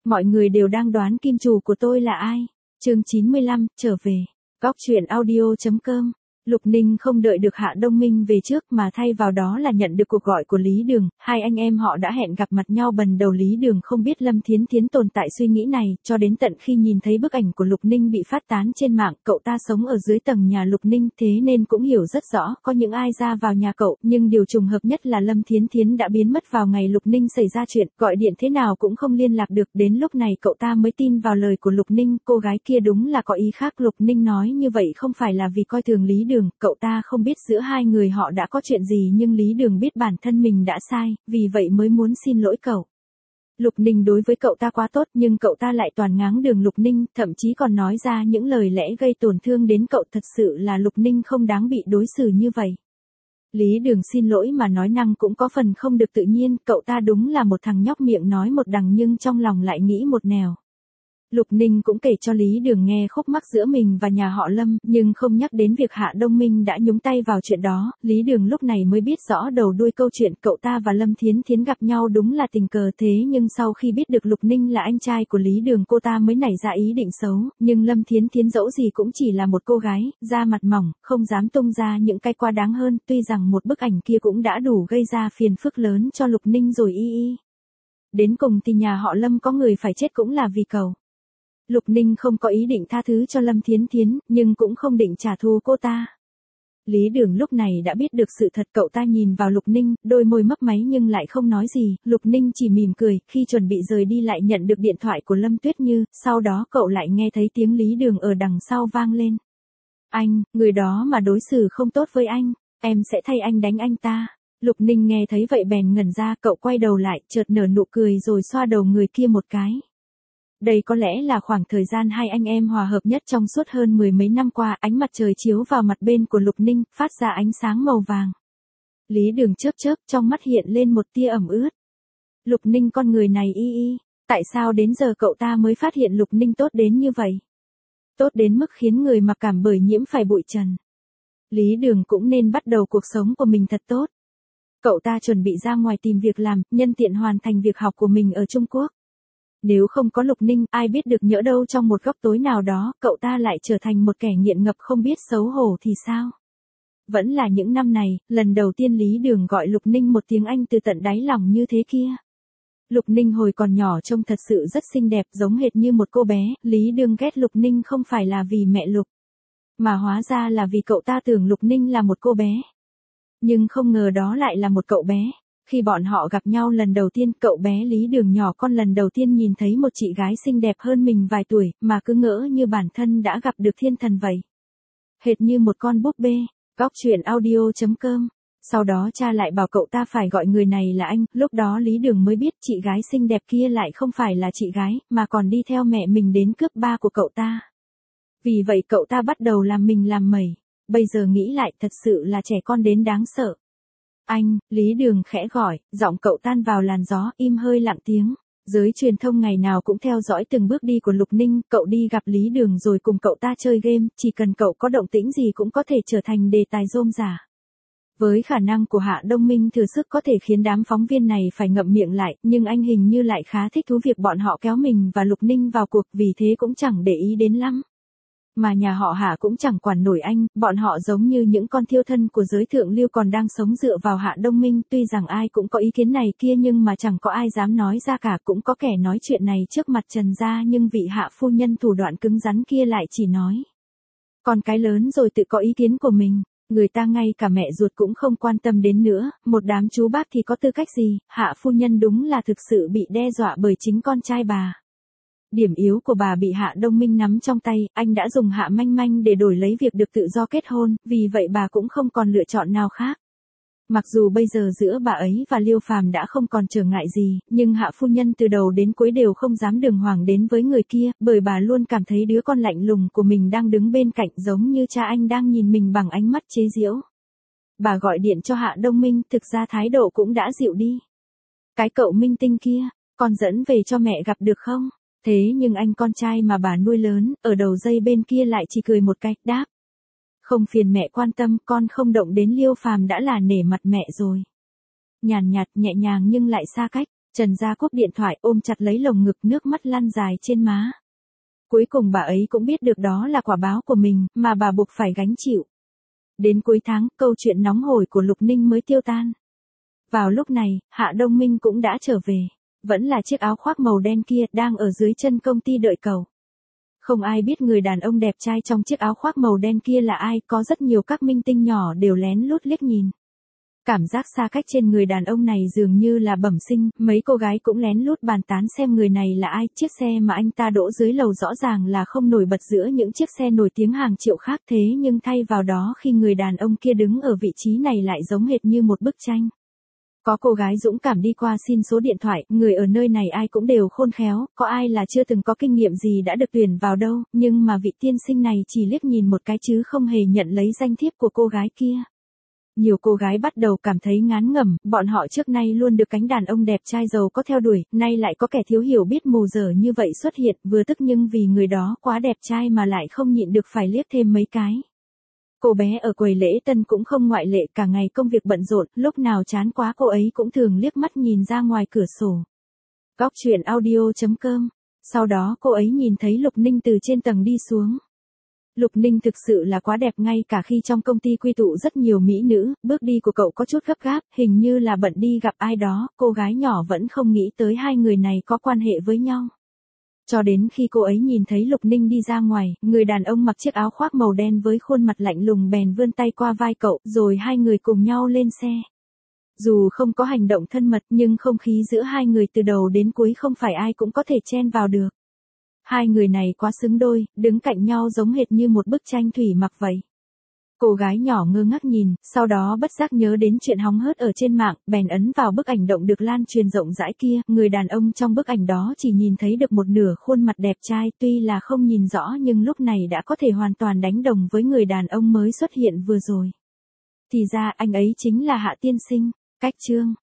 Mọi người đều đang đoán kim chủ của tôi là ai. Chương 95, trở về. Góc truyện audio.com. Lục Ninh không đợi được Hạ Đông Minh về trước mà thay vào đó là nhận được cuộc gọi của Lý Đường, hai anh em họ đã hẹn gặp mặt nhau bần đầu. Lý Đường không biết Lâm Thiến Thiến tồn tại suy nghĩ này, cho đến tận khi nhìn thấy bức ảnh của Lục Ninh bị phát tán trên mạng. Cậu ta sống ở dưới tầng nhà Lục Ninh, thế nên cũng hiểu rất rõ có những ai ra vào nhà cậu, nhưng điều trùng hợp nhất là Lâm Thiến Thiến đã biến mất vào ngày Lục Ninh xảy ra chuyện, gọi điện thế nào cũng không liên lạc được. Đến lúc này cậu ta mới tin vào lời của Lục Ninh, cô gái kia đúng là có ý khác. Lục Ninh nói như vậy không phải là vì coi thường Lý Đường, cậu ta không biết giữa hai người họ đã có chuyện gì, nhưng Lý Đường biết bản thân mình đã sai, vì vậy mới muốn xin lỗi cậu. Lục Ninh đối với cậu ta quá tốt, nhưng cậu ta lại toàn ngáng đường Lục Ninh, thậm chí còn nói ra những lời lẽ gây tổn thương đến cậu. Thật sự là Lục Ninh không đáng bị đối xử như vậy. Lý Đường xin lỗi mà nói năng cũng có phần không được tự nhiên, cậu ta đúng là một thằng nhóc miệng nói một đằng nhưng trong lòng lại nghĩ một nẻo. Lục Ninh cũng kể cho Lý Đường nghe khúc mắc giữa mình và nhà họ Lâm, nhưng không nhắc đến việc Hạ Đông Minh đã nhúng tay vào chuyện đó. Lý Đường lúc này mới biết rõ đầu đuôi câu chuyện. Cậu ta và Lâm Thiến Thiến gặp nhau đúng là tình cờ, thế nhưng sau khi biết được Lục Ninh là anh trai của Lý Đường, cô ta mới nảy ra ý định xấu. Nhưng Lâm Thiến Thiến dẫu gì cũng chỉ là một cô gái, da mặt mỏng, không dám tung ra những cái quá đáng hơn, tuy rằng một bức ảnh kia cũng đã đủ gây ra phiền phức lớn cho Lục Ninh rồi y. Đến cùng thì nhà họ Lâm có người phải chết cũng là vì cậu. Lục Ninh không có ý định tha thứ cho Lâm Thiến Thiến, nhưng cũng không định trả thù cô ta. Lý Đường lúc này đã biết được sự thật, cậu ta nhìn vào Lục Ninh, đôi môi mấp máy nhưng lại không nói gì. Lục Ninh chỉ mỉm cười, khi chuẩn bị rời đi lại nhận được điện thoại của Lâm Tuyết Như, sau đó cậu lại nghe thấy tiếng Lý Đường ở đằng sau vang lên. Anh, người đó mà đối xử không tốt với anh, em sẽ thay anh đánh anh ta. Lục Ninh nghe thấy vậy bèn ngẩn ra, cậu quay đầu lại, chợt nở nụ cười rồi xoa đầu người kia một cái. Đây có lẽ là khoảng thời gian hai anh em hòa hợp nhất trong suốt hơn mười mấy năm qua. Ánh mặt trời chiếu vào mặt bên của Lục Ninh, phát ra ánh sáng màu vàng. Lý Đường chớp chớp, trong mắt hiện lên một tia ẩm ướt. Lục Ninh con người này tại sao đến giờ cậu ta mới phát hiện Lục Ninh tốt đến như vậy? Tốt đến mức khiến người mặc cảm bởi nhiễm phải bụi trần. Lý Đường cũng nên bắt đầu cuộc sống của mình thật tốt. Cậu ta chuẩn bị ra ngoài tìm việc làm, nhân tiện hoàn thành việc học của mình ở Trung Quốc. Nếu không có Lục Ninh, ai biết được nhỡ đâu trong một góc tối nào đó, cậu ta lại trở thành một kẻ nghiện ngập không biết xấu hổ thì sao? Vẫn là những năm này, lần đầu tiên Lý Đường gọi Lục Ninh một tiếng anh từ tận đáy lòng như thế kia. Lục Ninh hồi còn nhỏ trông thật sự rất xinh đẹp, giống hệt như một cô bé. Lý Đường ghét Lục Ninh không phải là vì mẹ Lục, mà hóa ra là vì cậu ta tưởng Lục Ninh là một cô bé. Nhưng không ngờ đó lại là một cậu bé. Khi bọn họ gặp nhau lần đầu tiên, cậu bé Lý Đường nhỏ con lần đầu tiên nhìn thấy một chị gái xinh đẹp hơn mình vài tuổi, mà cứ ngỡ như bản thân đã gặp được thiên thần vậy. Hệt như một con búp bê. Góc truyện audio.com. Sau đó cha lại bảo cậu ta phải gọi người này là anh, lúc đó Lý Đường mới biết chị gái xinh đẹp kia lại không phải là chị gái, mà còn đi theo mẹ mình đến cướp ba của cậu ta. Vì vậy cậu ta bắt đầu làm mình làm mẩy. Bây giờ nghĩ lại thật sự là trẻ con đến đáng sợ. Anh, Lý Đường khẽ gọi, giọng cậu tan vào làn gió, im hơi lặng tiếng. Giới truyền thông ngày nào cũng theo dõi từng bước đi của Lục Ninh, cậu đi gặp Lý Đường rồi cùng cậu ta chơi game, chỉ cần cậu có động tĩnh gì cũng có thể trở thành đề tài rôm rả. Với khả năng của Hạ Đông Minh thừa sức có thể khiến đám phóng viên này phải ngậm miệng lại, nhưng anh hình như lại khá thích thú việc bọn họ kéo mình và Lục Ninh vào cuộc, vì thế cũng chẳng để ý đến lắm. Mà nhà họ Hạ cũng chẳng quản nổi anh, bọn họ giống như những con thiêu thân của giới thượng lưu còn đang sống dựa vào Hạ Đông Minh. Tuy rằng ai cũng có ý kiến này kia nhưng mà chẳng có ai dám nói ra cả, cũng có kẻ nói chuyện này trước mặt Trần gia, nhưng vị Hạ phu nhân thủ đoạn cứng rắn kia lại chỉ nói. Con cái lớn rồi tự có ý kiến của mình, người ta ngay cả mẹ ruột cũng không quan tâm đến nữa, một đám chú bác thì có tư cách gì. Hạ phu nhân đúng là thực sự bị đe dọa bởi chính con trai bà. Điểm yếu của bà bị Hạ Đông Minh nắm trong tay, anh đã dùng Hạ Manh Manh để đổi lấy việc được tự do kết hôn, vì vậy bà cũng không còn lựa chọn nào khác. Mặc dù bây giờ giữa bà ấy và Liêu Phàm đã không còn trở ngại gì, nhưng Hạ phu nhân từ đầu đến cuối đều không dám đường hoàng đến với người kia, bởi bà luôn cảm thấy đứa con lạnh lùng của mình đang đứng bên cạnh, giống như cha anh đang nhìn mình bằng ánh mắt chế giễu. Bà gọi điện cho Hạ Đông Minh, thực ra thái độ cũng đã dịu đi. Cái cậu minh tinh kia, con dẫn về cho mẹ gặp được không? Thế nhưng anh con trai mà bà nuôi lớn, ở đầu dây bên kia lại chỉ cười một cái, đáp. Không phiền mẹ quan tâm, con không động đến Liêu Phàm đã là nể mặt mẹ rồi. Nhàn nhạt, nhẹ nhàng nhưng lại xa cách. Trần Gia cúp điện thoại ôm chặt lấy lồng ngực, nước mắt lăn dài trên má. Cuối cùng bà ấy cũng biết được đó là quả báo của mình, mà bà buộc phải gánh chịu. Đến cuối tháng, câu chuyện nóng hổi của Lục Ninh mới tiêu tan. Vào lúc này, Hạ Đông Minh cũng đã trở về. Vẫn là chiếc áo khoác màu đen kia, đang ở dưới chân công ty đợi cậu. Không ai biết người đàn ông đẹp trai trong chiếc áo khoác màu đen kia là ai, có rất nhiều các minh tinh nhỏ đều lén lút liếc nhìn. Cảm giác xa cách trên người đàn ông này dường như là bẩm sinh, mấy cô gái cũng lén lút bàn tán xem người này là ai. Chiếc xe mà anh ta đỗ dưới lầu rõ ràng là không nổi bật giữa những chiếc xe nổi tiếng hàng triệu khác, thế nhưng thay vào đó khi người đàn ông kia đứng ở vị trí này lại giống hệt như một bức tranh. Có cô gái dũng cảm đi qua xin số điện thoại, người ở nơi này ai cũng đều khôn khéo, có ai là chưa từng có kinh nghiệm gì đã được tuyển vào đâu, nhưng mà vị tiên sinh này chỉ liếc nhìn một cái chứ không hề nhận lấy danh thiếp của cô gái kia. Nhiều cô gái bắt đầu cảm thấy ngán ngẩm, bọn họ trước nay luôn được cánh đàn ông đẹp trai giàu có theo đuổi, nay lại có kẻ thiếu hiểu biết mù dở như vậy xuất hiện, vừa tức nhưng vì người đó quá đẹp trai mà lại không nhịn được phải liếc thêm mấy cái. Cô bé ở quầy lễ tân cũng không ngoại lệ, cả ngày công việc bận rộn, lúc nào chán quá cô ấy cũng thường liếc mắt nhìn ra ngoài cửa sổ. Góc truyện audio.com. Sau đó cô ấy nhìn thấy Lục Ninh từ trên tầng đi xuống. Lục Ninh thực sự là quá đẹp, ngay cả khi trong công ty quy tụ rất nhiều mỹ nữ, bước đi của cậu có chút gấp gáp, hình như là bận đi gặp ai đó, cô gái nhỏ vẫn không nghĩ tới hai người này có quan hệ với nhau. Cho đến khi cô ấy nhìn thấy Lục Ninh đi ra ngoài, người đàn ông mặc chiếc áo khoác màu đen với khuôn mặt lạnh lùng bèn vươn tay qua vai cậu, rồi hai người cùng nhau lên xe. Dù không có hành động thân mật nhưng không khí giữa hai người từ đầu đến cuối không phải ai cũng có thể chen vào được. Hai người này quá xứng đôi, đứng cạnh nhau giống hệt như một bức tranh thủy mặc vậy. Cô gái nhỏ ngơ ngác nhìn, sau đó bất giác nhớ đến chuyện hóng hớt ở trên mạng, bèn ấn vào bức ảnh động được lan truyền rộng rãi kia. Người đàn ông trong bức ảnh đó chỉ nhìn thấy được một nửa khuôn mặt đẹp trai, tuy là không nhìn rõ nhưng lúc này đã có thể hoàn toàn đánh đồng với người đàn ông mới xuất hiện vừa rồi. Thì ra anh ấy chính là Hạ tiên sinh. Cách chương